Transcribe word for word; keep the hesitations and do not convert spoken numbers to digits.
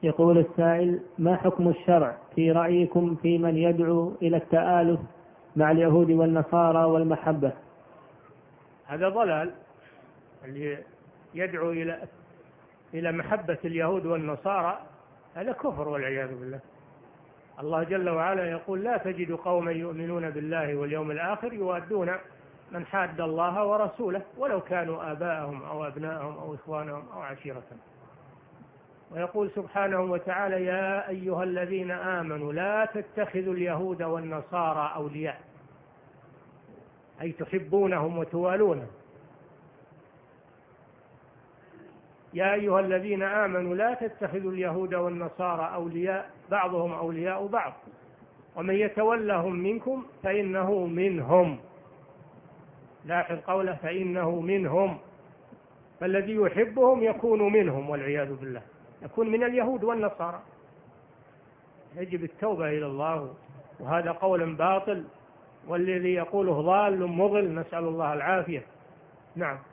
يقول السائل: ما حكم الشرع في رأيكم في من يدعو إلى التآلف مع اليهود والنصارى والمحبة؟ هذا ضلال، اللي يدعو إلى إلى محبة اليهود والنصارى هذا كفر والعياذ بالله. الله جل وعلا يقول: لا تجد قوما يؤمنون بالله واليوم الآخر يوادون من حاد الله ورسوله ولو كانوا آباءهم أو أبناءهم أو إخوانهم أو عشيرتهم. ويقول سبحانه وتعالى: يا أيها الذين آمنوا لا تتخذوا اليهود والنصارى أولياء، أي تحبونهم وتوالونهم. يا أيها الذين آمنوا لا تتخذوا اليهود والنصارى أولياء بعضهم أولياء بعض ومن يتولهم منكم فإنه منهم. لاحظ قوله فإنه منهم، فالذي يحبهم يكون منهم والعياذ بالله، يكون من اليهود والنصارى. يجب التوبة إلى الله، وهذا قول باطل، والذي يقوله ضال مضل، نسأل الله العافية. نعم.